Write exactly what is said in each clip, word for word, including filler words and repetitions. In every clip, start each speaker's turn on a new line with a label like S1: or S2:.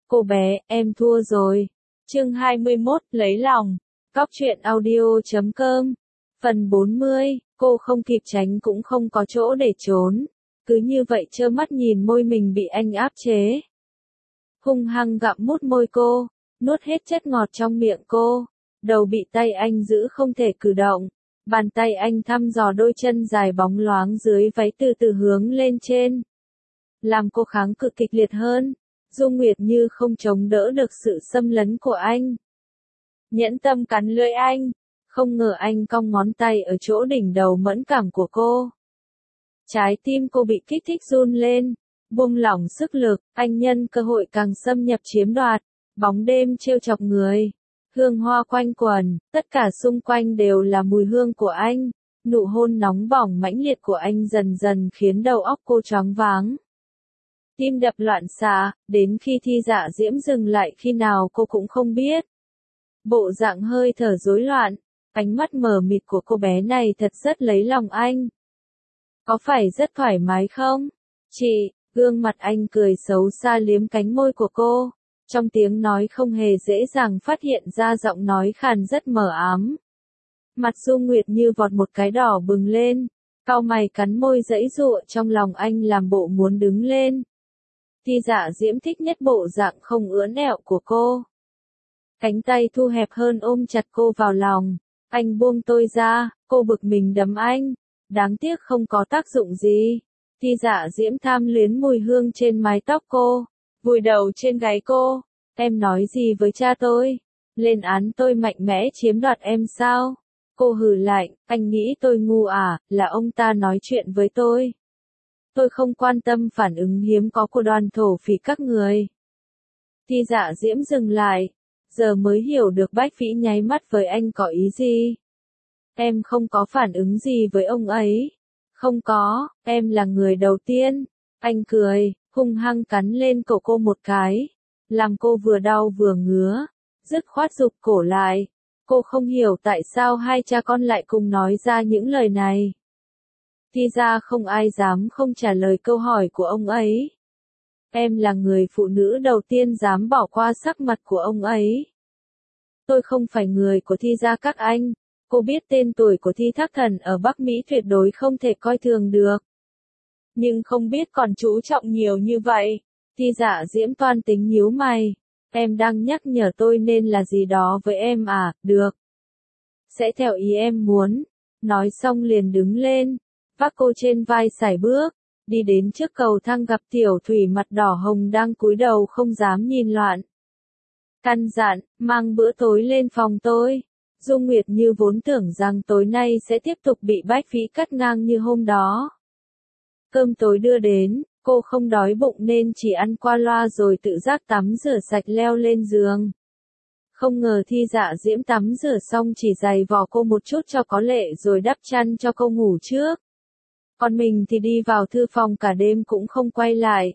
S1: Cô bé, em thua rồi. Chương hai mươi mốt, lấy lòng. Cóc truyện audio chấm com. Phần bốn mươi, cô không kịp tránh cũng không có chỗ để trốn. Cứ như vậy trơ mắt nhìn môi mình bị anh áp chế. Hung hăng gặm mút môi cô, nuốt hết chất ngọt trong miệng cô. Đầu bị tay anh giữ không thể cử động. Bàn tay anh thăm dò đôi chân dài bóng loáng dưới váy từ từ hướng lên trên. Làm cô kháng cự kịch liệt hơn. Dung Nguyệt như không chống đỡ được sự xâm lấn của anh. Nhẫn tâm cắn lưỡi anh. Không ngờ anh cong ngón tay ở chỗ đỉnh đầu mẫn cảm của cô. Trái tim cô bị kích thích run lên. Buông lỏng sức lực, anh nhân cơ hội càng xâm nhập chiếm đoạt. Bóng đêm trêu chọc người. Hương hoa quanh quần, tất cả xung quanh đều là mùi hương của anh. Nụ hôn nóng bỏng mãnh liệt của anh dần dần khiến đầu óc cô choáng váng. Tim đập loạn xạ, đến khi Thi Dạ Diễm dừng lại khi nào cô cũng không biết. Bộ dạng hơi thở rối loạn, ánh mắt mờ mịt của cô bé này thật rất lấy lòng anh. Có phải rất thoải mái không? Chị, gương mặt anh cười xấu xa liếm cánh môi của cô. Trong tiếng nói không hề dễ dàng phát hiện ra giọng nói khàn rất mờ ám. Mặt Dung Nguyệt như vọt một cái đỏ bừng lên, cau mày cắn môi giãy giụa trong lòng anh làm bộ muốn đứng lên. Thi Dạ Diễm thích nhất bộ dạng không ưỡn ẹo của cô. Cánh tay thu hẹp hơn ôm chặt cô vào lòng. Anh buông tôi ra, cô bực mình đấm anh. Đáng tiếc không có tác dụng gì. Thi Dạ Diễm tham luyến mùi hương trên mái tóc cô. Vùi đầu trên gáy cô. Em nói gì với cha tôi? Lên án tôi mạnh mẽ chiếm đoạt em sao? Cô hừ lạnh, anh nghĩ tôi ngu à, là ông ta nói chuyện với tôi. Tôi không quan tâm phản ứng hiếm có của đoàn thổ phỉ các người. Thi Dạ Diễm dừng lại. Giờ mới hiểu được Bách Vĩ nháy mắt với anh có ý gì. Em không có phản ứng gì với ông ấy. Không có, em là người đầu tiên. Anh cười, hung hăng cắn lên cổ cô một cái. Làm cô vừa đau vừa ngứa. Dứt khoát giục cổ lại. Cô không hiểu tại sao hai cha con lại cùng nói ra những lời này. Thì ra không ai dám không trả lời câu hỏi của ông ấy. Em là người phụ nữ đầu tiên dám bỏ qua sắc mặt của ông ấy. Tôi không phải người của Thi gia các anh. Cô biết tên tuổi của Thi Thác Thần ở Bắc Mỹ tuyệt đối không thể coi thường được. Nhưng không biết còn chú trọng nhiều như vậy. Thi Dạ Diễm toan tính nhíu mày. Em đang nhắc nhở tôi nên là gì đó với em à, được. Sẽ theo ý em muốn. Nói xong liền đứng lên. Vác cô trên vai sải bước. Đi đến trước cầu thang gặp Tiểu Thủy mặt đỏ hồng đang cúi đầu không dám nhìn loạn. Căn dặn, mang bữa tối lên phòng tôi. Dung Nguyệt như vốn tưởng rằng tối nay sẽ tiếp tục bị Bách Vĩ cắt ngang như hôm đó. Cơm tối đưa đến, cô không đói bụng nên chỉ ăn qua loa rồi tự giác tắm rửa sạch leo lên giường. Không ngờ Thi Dạ Diễm tắm rửa xong chỉ giày vò cô một chút cho có lệ rồi đắp chăn cho cô ngủ trước. Còn mình thì đi vào thư phòng cả đêm cũng không quay lại.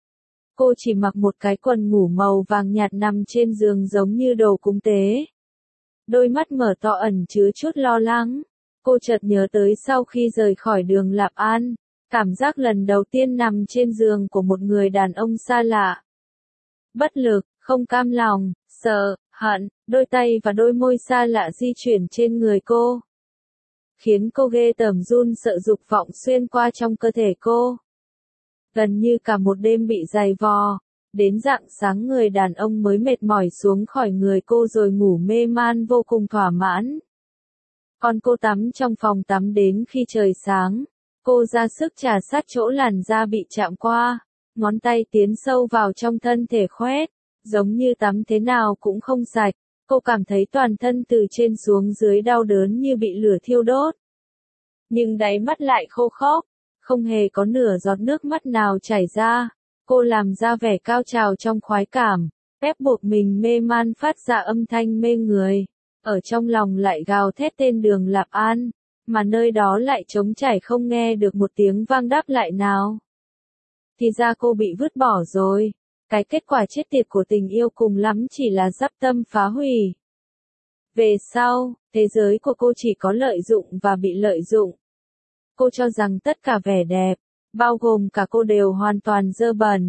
S1: Cô chỉ mặc một cái quần ngủ màu vàng nhạt nằm trên giường giống như đồ cúng tế. Đôi mắt mở to ẩn chứa chút lo lắng. Cô chợt nhớ tới sau khi rời khỏi đường Lạp An. Cảm giác lần đầu tiên nằm trên giường của một người đàn ông xa lạ. Bất lực, không cam lòng, sợ, hận, đôi tay và đôi môi xa lạ di chuyển trên người cô. Khiến cô ghê tởm run sợ dục vọng xuyên qua trong cơ thể cô. Gần như cả một đêm bị giày vò. Đến rạng sáng người đàn ông mới mệt mỏi xuống khỏi người cô rồi ngủ mê man vô cùng thỏa mãn. Còn cô tắm trong phòng tắm đến khi trời sáng. Cô ra sức trà sát chỗ làn da bị chạm qua. Ngón tay tiến sâu vào trong thân thể khoét. Giống như tắm thế nào cũng không sạch. Cô cảm thấy toàn thân từ trên xuống dưới đau đớn như bị lửa thiêu đốt. Nhưng đáy mắt lại khô khốc. Không hề có nửa giọt nước mắt nào chảy ra. Cô làm ra vẻ cao trào trong khoái cảm. Ép buộc mình mê man phát ra âm thanh mê người. Ở trong lòng lại gào thét tên đường Lạp An. Mà nơi đó lại trống trải không nghe được một tiếng vang đáp lại nào. Thì ra cô bị vứt bỏ rồi. Cái kết quả chết tiệt của tình yêu cùng lắm chỉ là dắp tâm phá hủy. Về sau, thế giới của cô chỉ có lợi dụng và bị lợi dụng. Cô cho rằng tất cả vẻ đẹp, bao gồm cả cô đều hoàn toàn dơ bẩn.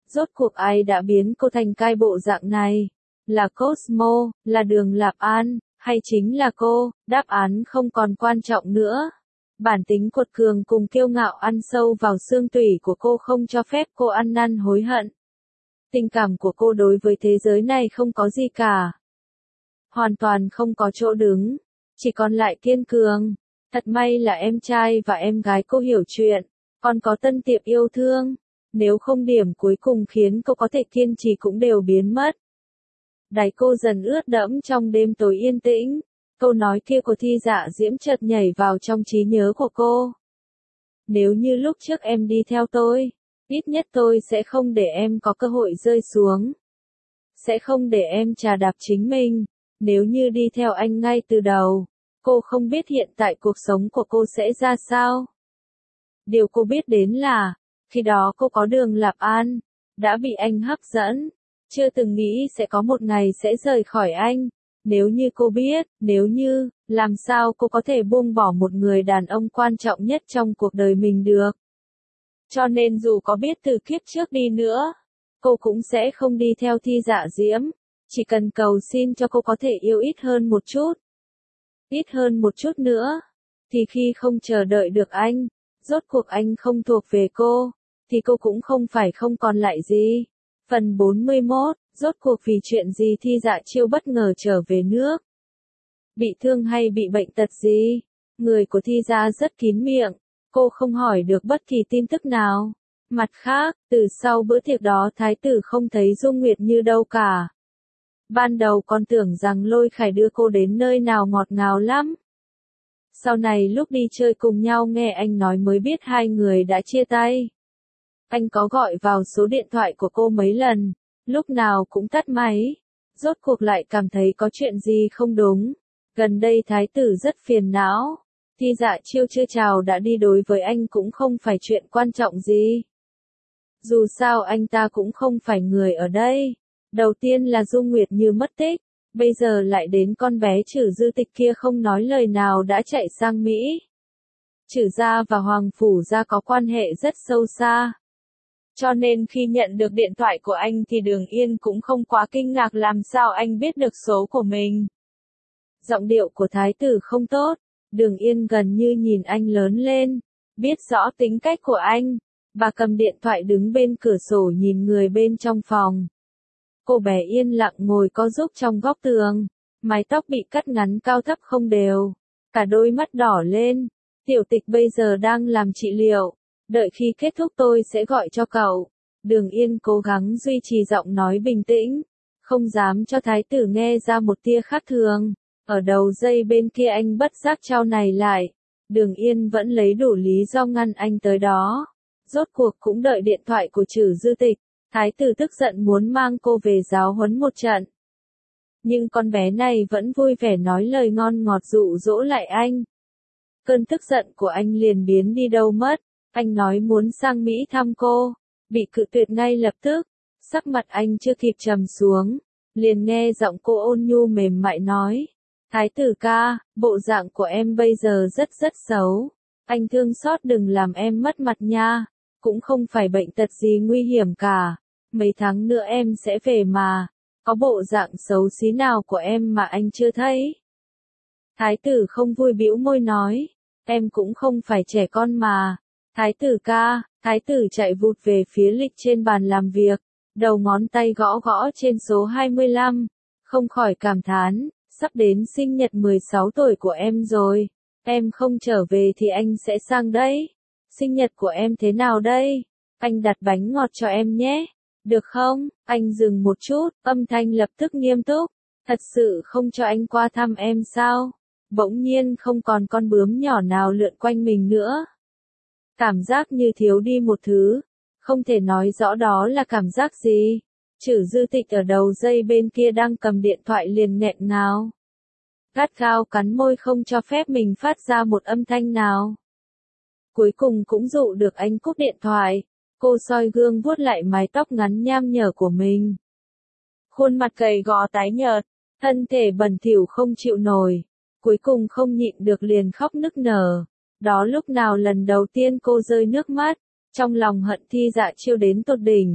S1: Rốt cuộc ai đã biến cô thành cái bộ dạng này? Là Cosmo, là Đường Lạp An, hay chính là cô? Đáp án không còn quan trọng nữa. Bản tính cuột cường cùng kiêu ngạo ăn sâu vào xương tủy của cô không cho phép cô ăn năn hối hận. Tình cảm của cô đối với thế giới này không có gì cả. Hoàn toàn không có chỗ đứng, chỉ còn lại kiên cường. Thật may là em trai và em gái cô hiểu chuyện, còn có Tân Tiệp yêu thương. Nếu không điểm cuối cùng khiến cô có thể kiên trì cũng đều biến mất. Đáy cô dần ướt đẫm trong đêm tối yên tĩnh. Câu nói kia của Thi Dạ Diễm chợt nhảy vào trong trí nhớ của cô. Nếu như lúc trước em đi theo tôi, ít nhất tôi sẽ không để em có cơ hội rơi xuống. Sẽ không để em chà đạp chính mình. Nếu như đi theo anh ngay từ đầu, cô không biết hiện tại cuộc sống của cô sẽ ra sao. Điều cô biết đến là, khi đó cô có Đường Lạp An, đã bị anh hấp dẫn, chưa từng nghĩ sẽ có một ngày sẽ rời khỏi anh. Nếu như cô biết, nếu như, làm sao cô có thể buông bỏ một người đàn ông quan trọng nhất trong cuộc đời mình được. Cho nên dù có biết từ kiếp trước đi nữa, cô cũng sẽ không đi theo Thi Dạ Diễm, chỉ cần cầu xin cho cô có thể yêu ít hơn một chút. Ít hơn một chút nữa, thì khi không chờ đợi được anh, rốt cuộc anh không thuộc về cô, thì cô cũng không phải không còn lại gì. Phần bốn mươi mốt, rốt cuộc vì chuyện gì Thi Dạ Chiêu bất ngờ trở về nước? Bị thương hay bị bệnh tật gì? Người của Thi Gia rất kín miệng, cô không hỏi được bất kỳ tin tức nào. Mặt khác, từ sau bữa tiệc đó thái tử không thấy Dung Nguyệt Như đâu cả. Ban đầu con tưởng rằng Lôi Khải đưa cô đến nơi nào ngọt ngào lắm. Sau này lúc đi chơi cùng nhau nghe anh nói mới biết hai người đã chia tay. Anh có gọi vào số điện thoại của cô mấy lần, lúc nào cũng tắt máy. Rốt cuộc lại cảm thấy có chuyện gì không đúng. Gần đây thái tử rất phiền não. Thi Dạ Chiêu chưa chào đã đi đối với anh cũng không phải chuyện quan trọng gì. Dù sao anh ta cũng không phải người ở đây. Đầu tiên là Dung Nguyệt Như mất tích, bây giờ lại đến con bé Trử Dư Tịch kia không nói lời nào đã chạy sang Mỹ. Trử gia và Hoàng Phủ gia có quan hệ rất sâu xa. Cho nên khi nhận được điện thoại của anh thì Đường Yên cũng không quá kinh ngạc làm sao anh biết được số của mình. Giọng điệu của thái tử không tốt, Đường Yên gần như nhìn anh lớn lên, biết rõ tính cách của anh. Bà cầm điện thoại đứng bên cửa sổ nhìn người bên trong phòng. Cô bé yên lặng ngồi co rúm trong góc tường, mái tóc bị cắt ngắn cao thấp không đều, cả đôi mắt đỏ lên. Tiểu Tịch bây giờ đang làm trị liệu, đợi khi kết thúc tôi sẽ gọi cho cậu. Đường Yên cố gắng duy trì giọng nói bình tĩnh, không dám cho thái tử nghe ra một tia khác thường. Ở đầu dây bên kia anh bất giác trao này lại, Đường Yên vẫn lấy đủ lý do ngăn anh tới đó. Rốt cuộc cũng đợi điện thoại của Trử Dư Tịch. Thái tử tức giận muốn mang cô về giáo huấn một trận. Nhưng con bé này vẫn vui vẻ nói lời ngon ngọt dụ dỗ lại anh. Cơn tức giận của anh liền biến đi đâu mất. Anh nói muốn sang Mỹ thăm cô, bị cự tuyệt ngay lập tức. Sắc mặt anh chưa kịp trầm xuống, liền nghe giọng cô ôn nhu mềm mại nói. Thái tử ca, bộ dạng của em bây giờ rất rất xấu. Anh thương xót đừng làm em mất mặt nha. Cũng không phải bệnh tật gì nguy hiểm cả. Mấy tháng nữa em sẽ về mà. Có bộ dạng xấu xí nào của em mà anh chưa thấy? Thái tử không vui bĩu môi nói. Em cũng không phải trẻ con mà. Thái tử ca, thái tử chạy vụt về phía lịch trên bàn làm việc. Đầu ngón tay gõ gõ trên số hai mươi lăm. Không khỏi cảm thán. Sắp đến sinh nhật mười sáu tuổi của em rồi. Em không trở về thì anh sẽ sang đấy. Sinh nhật của em thế nào đây? Anh đặt bánh ngọt cho em nhé. Được không? Anh dừng một chút, âm thanh lập tức nghiêm túc. Thật sự không cho anh qua thăm em sao? Bỗng nhiên không còn con bướm nhỏ nào lượn quanh mình nữa. Cảm giác như thiếu đi một thứ. Không thể nói rõ đó là cảm giác gì. Trử Dư Tịch ở đầu dây bên kia đang cầm điện thoại liền nghẹn ngào. Gắt gao cắn môi không cho phép mình phát ra một âm thanh nào. Cuối cùng cũng dụ được anh cúp điện thoại. Cô soi gương vuốt lại mái tóc ngắn nham nhở của mình. Khuôn mặt gầy gò tái nhợt, thân thể bẩn thỉu không chịu nổi. Cuối cùng không nhịn được liền khóc nức nở. Đó lúc nào lần đầu tiên cô rơi nước mắt, trong lòng hận Thi Dạ Chiêu đến tột đỉnh.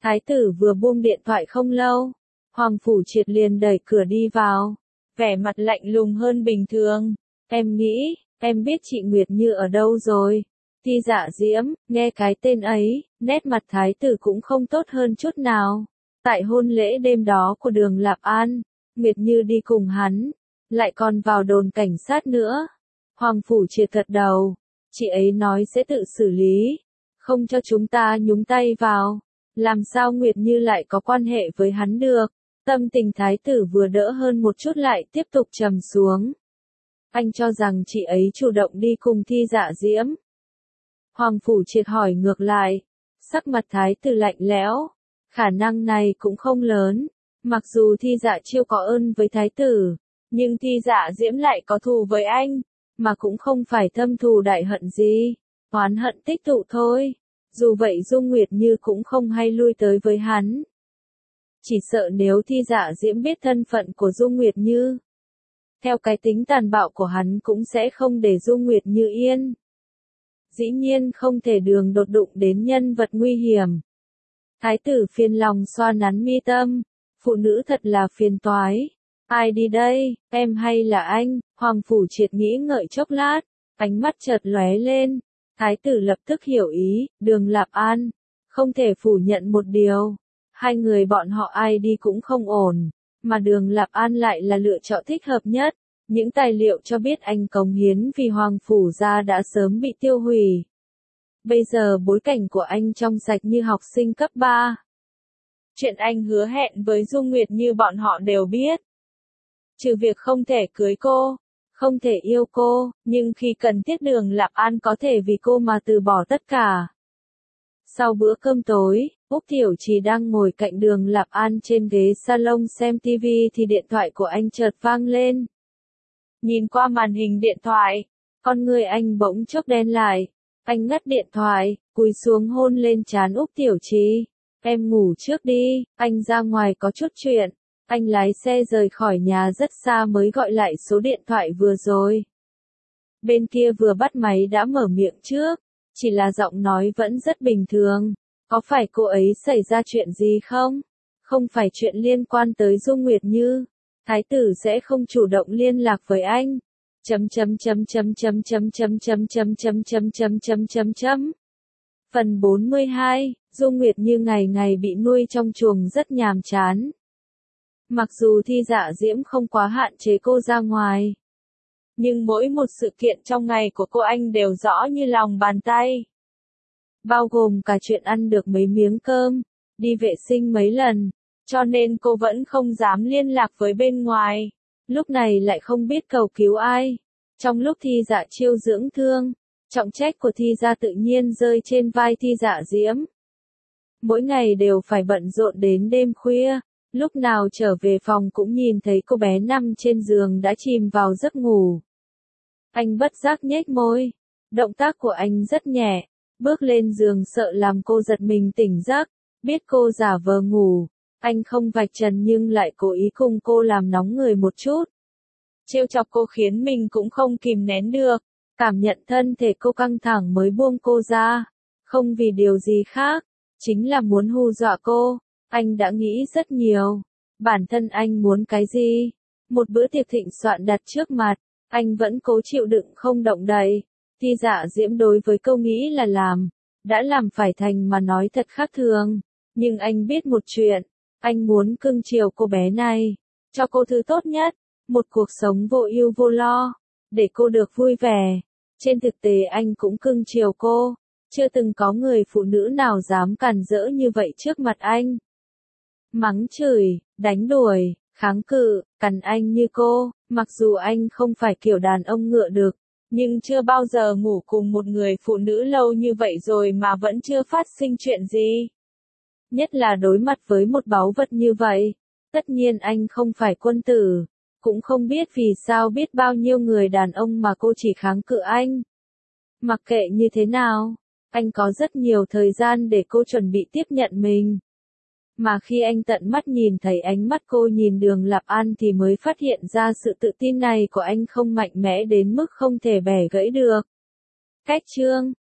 S1: Thái tử vừa buông điện thoại không lâu, Hoàng Phủ Triệt liền đẩy cửa đi vào, vẻ mặt lạnh lùng hơn bình thường. Em nghĩ, em biết chị Nguyệt Như ở đâu rồi. Thi Dạ Diễm, nghe cái tên ấy, nét mặt thái tử cũng không tốt hơn chút nào. Tại hôn lễ đêm đó của Đường Lạp An, Nguyệt Như đi cùng hắn, lại còn vào đồn cảnh sát nữa. Hoàng Phủ Triệt gật đầu, chị ấy nói sẽ tự xử lý, không cho chúng ta nhúng tay vào. Làm sao Nguyệt Như lại có quan hệ với hắn được? Tâm tình thái tử vừa đỡ hơn một chút lại tiếp tục trầm xuống. Anh cho rằng chị ấy chủ động đi cùng Thi Dạ Diễm. Hoàng Phủ Triệt hỏi ngược lại, sắc mặt thái tử lạnh lẽo, khả năng này cũng không lớn, mặc dù Thi Dạ Chiêu có ơn với thái tử, nhưng Thi Dạ Diễm lại có thù với anh, mà cũng không phải thâm thù đại hận gì, oán hận tích tụ thôi. Dù vậy Dung Nguyệt Như cũng không hay lui tới với hắn. Chỉ sợ nếu Thi Dạ Diễm biết thân phận của Dung Nguyệt Như, theo cái tính tàn bạo của hắn cũng sẽ không để Dung Nguyệt Như yên. Dĩ nhiên không thể đường đột đụng đến nhân vật nguy hiểm. Thái tử phiền lòng xoa nắn mi tâm, phụ nữ thật là phiền toái. Ai đi đây, em hay là anh? Hoàng Phủ Triệt nghĩ ngợi chốc lát, ánh mắt chợt lóe lên. Thái tử lập tức hiểu ý, Đường Lạp An, không thể phủ nhận một điều. Hai người bọn họ ai đi cũng không ổn, mà Đường Lạp An lại là lựa chọn thích hợp nhất. Những tài liệu cho biết anh cống hiến vì Hoàng Phủ gia đã sớm bị tiêu hủy. Bây giờ bối cảnh của anh trong sạch như học sinh cấp ba. Chuyện anh hứa hẹn với Dung Nguyệt Như bọn họ đều biết. Trừ việc không thể cưới cô, không thể yêu cô, nhưng khi cần thiết Đường Lạp An có thể vì cô mà từ bỏ tất cả. Sau bữa cơm tối, Úc Tiểu Trì đang ngồi cạnh Đường Lạp An trên ghế salon xem ti vi thì điện thoại của anh chợt vang lên. Nhìn qua màn hình điện thoại, con người anh bỗng chốc đen lại. Anh ngắt điện thoại, cúi xuống hôn lên trán Úc Tiểu Trì. Em ngủ trước đi, anh ra ngoài có chút chuyện. Anh lái xe rời khỏi nhà rất xa mới gọi lại số điện thoại vừa rồi. Bên kia vừa bắt máy đã mở miệng trước, chỉ là giọng nói vẫn rất bình thường. Có phải cô ấy xảy ra chuyện gì không? Không phải chuyện liên quan tới Dung Nguyệt Như. Thái tử sẽ không chủ động liên lạc với anh. Chấm chấm chấm chấm chấm chấm chấm chấm chấm chấm chấm chấm chấm chấm chấm. Phần bốn mươi hai, Dung Nguyệt Như ngày ngày bị nuôi trong chuồng rất nhàm chán. Mặc dù Thi Dạ Diễm không quá hạn chế cô ra ngoài, nhưng mỗi một sự kiện trong ngày của cô anh đều rõ như lòng bàn tay. Bao gồm cả chuyện ăn được mấy miếng cơm, đi vệ sinh mấy lần, cho nên cô vẫn không dám liên lạc với bên ngoài. Lúc này lại không biết cầu cứu ai. Trong lúc Thi Dạ Chiêu dưỡng thương, trọng trách của Thi gia tự nhiên rơi trên vai Thi Dạ Diễm. Mỗi ngày đều phải bận rộn đến đêm khuya, lúc nào trở về phòng cũng nhìn thấy cô bé nằm trên giường đã chìm vào giấc ngủ. Anh bất giác nhếch môi, động tác của anh rất nhẹ, bước lên giường sợ làm cô giật mình tỉnh giấc, biết cô giả vờ ngủ, anh không vạch trần nhưng lại cố ý cùng cô làm nóng người một chút. Trêu chọc cô khiến mình cũng không kìm nén được, cảm nhận thân thể cô căng thẳng mới buông cô ra, không vì điều gì khác, chính là muốn hù dọa cô. Anh đã nghĩ rất nhiều, bản thân anh muốn cái gì, một bữa tiệc thịnh soạn đặt trước mặt, anh vẫn cố chịu đựng không động đậy. Thi Dạ Diễm đối với câu nghĩ là làm, đã làm phải thành mà nói thật khác thường, nhưng anh biết một chuyện, anh muốn cưng chiều cô bé này, cho cô thứ tốt nhất, một cuộc sống vô ưu vô lo, để cô được vui vẻ. Trên thực tế anh cũng cưng chiều cô, chưa từng có người phụ nữ nào dám cản rỡ như vậy trước mặt anh. Mắng chửi, đánh đuổi, kháng cự, cằn anh như cô, mặc dù anh không phải kiểu đàn ông ngựa được, nhưng chưa bao giờ ngủ cùng một người phụ nữ lâu như vậy rồi mà vẫn chưa phát sinh chuyện gì. Nhất là đối mặt với một báu vật như vậy, tất nhiên anh không phải quân tử, cũng không biết vì sao biết bao nhiêu người đàn ông mà cô chỉ kháng cự anh. Mặc kệ như thế nào, anh có rất nhiều thời gian để cô chuẩn bị tiếp nhận mình. Mà khi anh tận mắt nhìn thấy ánh mắt cô nhìn Đường Lạp An thì mới phát hiện ra sự tự tin này của anh không mạnh mẽ đến mức không thể bẻ gãy được. Cách chương